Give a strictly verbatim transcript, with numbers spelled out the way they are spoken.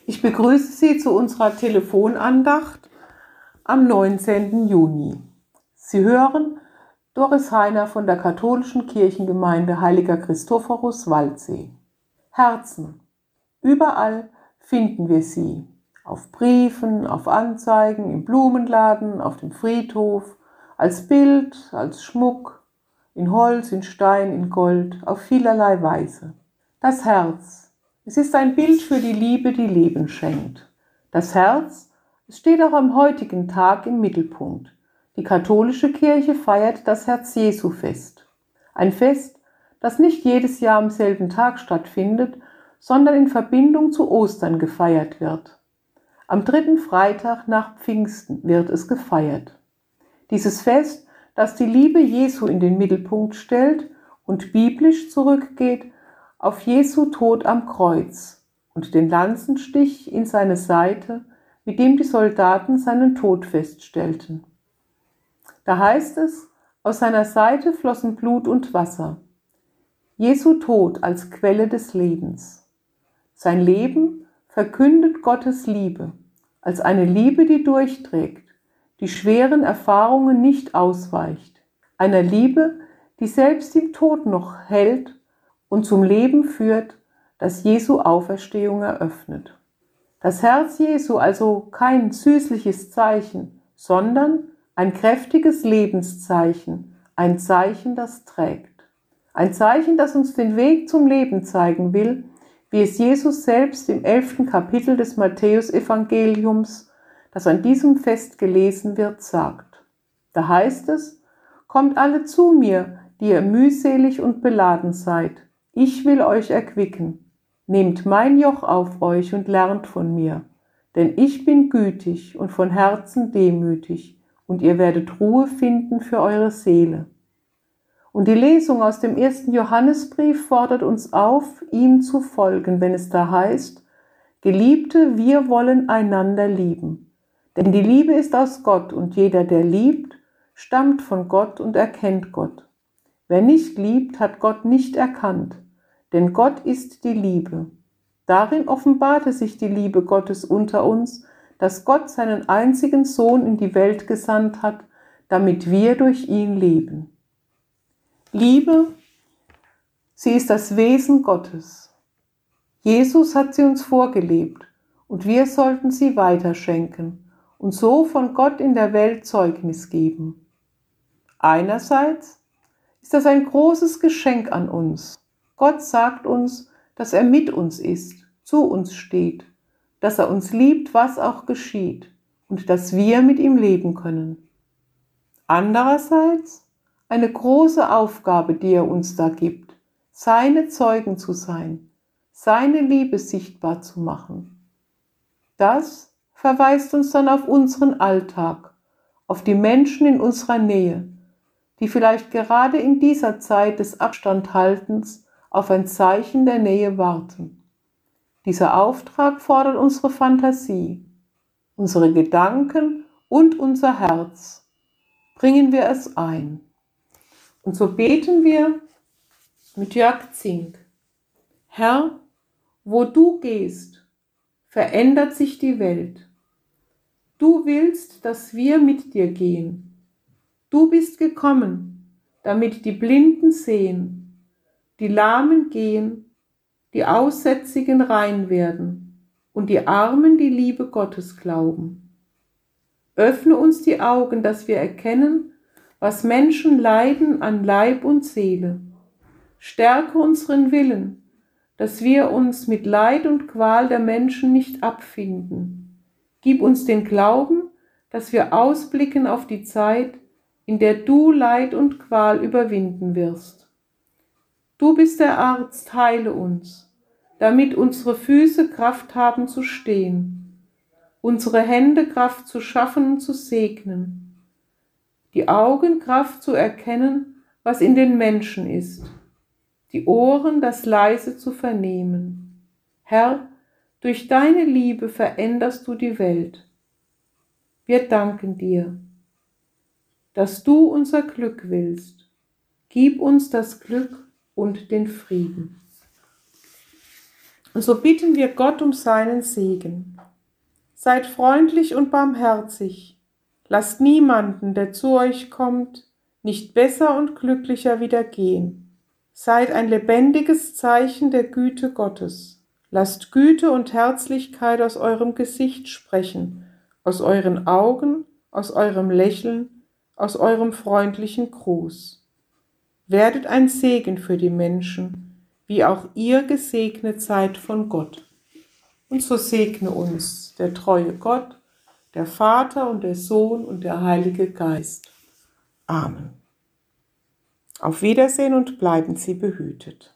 Ich begrüße Sie zu unserer Telefonandacht am neunzehnten Juni. Sie hören Doris Heiner von der katholischen Kirchengemeinde Heiliger Christophorus Waldsee. Herzen. Überall finden wir sie. Auf Briefen, auf Anzeigen, im Blumenladen, auf dem Friedhof, als Bild, als Schmuck, in Holz, in Stein, in Gold, auf vielerlei Weise. Das Herz. Es ist ein Bild für die Liebe, die Leben schenkt. Das Herz, es steht auch am heutigen Tag im Mittelpunkt. Die katholische Kirche feiert das Herz-Jesu-Fest. Ein Fest, das nicht jedes Jahr am selben Tag stattfindet, sondern in Verbindung zu Ostern gefeiert wird. Am dritten Freitag nach Pfingsten wird es gefeiert. Dieses Fest, das die Liebe Jesu in den Mittelpunkt stellt und biblisch zurückgeht auf Jesu Tod am Kreuz und den Lanzenstich in seine Seite, mit dem die Soldaten seinen Tod feststellten. Da heißt es, aus seiner Seite flossen Blut und Wasser. Jesu Tod als Quelle des Lebens. Sein Leben verkündet Gottes Liebe, als eine Liebe, die durchträgt, die schweren Erfahrungen nicht ausweicht. Einer Liebe, die selbst im Tod noch hält und zum Leben führt, das Jesu Auferstehung eröffnet. Das Herz Jesu also kein süßliches Zeichen, sondern ein kräftiges Lebenszeichen, ein Zeichen, das trägt. Ein Zeichen, das uns den Weg zum Leben zeigen will, wie es Jesus selbst im elften Kapitel des Matthäus-Evangeliums, das an diesem Fest gelesen wird, sagt. Da heißt es: Kommt alle zu mir, die ihr mühselig und beladen seid. Ich will euch erquicken. Nehmt mein Joch auf euch und lernt von mir, denn ich bin gütig und von Herzen demütig, und ihr werdet Ruhe finden für eure Seele. Und die Lesung aus dem ersten Johannesbrief fordert uns auf, ihm zu folgen, wenn es da heißt: Geliebte, wir wollen einander lieben. Denn die Liebe ist aus Gott, und jeder, der liebt, stammt von Gott und erkennt Gott. Wer nicht liebt, hat Gott nicht erkannt. Denn Gott ist die Liebe. Darin offenbarte sich die Liebe Gottes unter uns, dass Gott seinen einzigen Sohn in die Welt gesandt hat, damit wir durch ihn leben. Liebe, sie ist das Wesen Gottes. Jesus hat sie uns vorgelebt und wir sollten sie weiterschenken und so von Gott in der Welt Zeugnis geben. Einerseits ist das ein großes Geschenk an uns. Gott sagt uns, dass er mit uns ist, zu uns steht, dass er uns liebt, was auch geschieht, und dass wir mit ihm leben können. Andererseits eine große Aufgabe, die er uns da gibt, seine Zeugen zu sein, seine Liebe sichtbar zu machen. Das verweist uns dann auf unseren Alltag, auf die Menschen in unserer Nähe, die vielleicht gerade in dieser Zeit des Abstandhaltens auf ein Zeichen der Nähe warten. Dieser Auftrag fordert unsere Fantasie, unsere Gedanken und unser Herz. Bringen wir es ein. Und so beten wir mit Jörg Zink. Herr, wo du gehst, verändert sich die Welt. Du willst, dass wir mit dir gehen. Du bist gekommen, damit die Blinden sehen, die Lahmen gehen, die Aussätzigen rein werden und die Armen die Liebe Gottes glauben. Öffne uns die Augen, dass wir erkennen, was Menschen leiden an Leib und Seele. Stärke unseren Willen, dass wir uns mit Leid und Qual der Menschen nicht abfinden. Gib uns den Glauben, dass wir ausblicken auf die Zeit, in der du Leid und Qual überwinden wirst. Du bist der Arzt, heile uns, damit unsere Füße Kraft haben zu stehen, unsere Hände Kraft zu schaffen und zu segnen, die Augen Kraft zu erkennen, was in den Menschen ist, die Ohren das Leise zu vernehmen. Herr, durch deine Liebe veränderst du die Welt. Wir danken dir, dass du unser Glück willst. Gib uns das Glück und den Frieden. Und so bitten wir Gott um seinen Segen. Seid freundlich und barmherzig. Lasst niemanden, der zu euch kommt, nicht besser und glücklicher wieder gehen. Seid ein lebendiges Zeichen der Güte Gottes. Lasst Güte und Herzlichkeit aus eurem Gesicht sprechen, aus euren Augen, aus eurem Lächeln, aus eurem freundlichen Gruß. Werdet ein Segen für die Menschen, wie auch ihr gesegnet seid von Gott. Und so segne uns der treue Gott, der Vater und der Sohn und der Heilige Geist. Amen. Auf Wiedersehen und bleiben Sie behütet.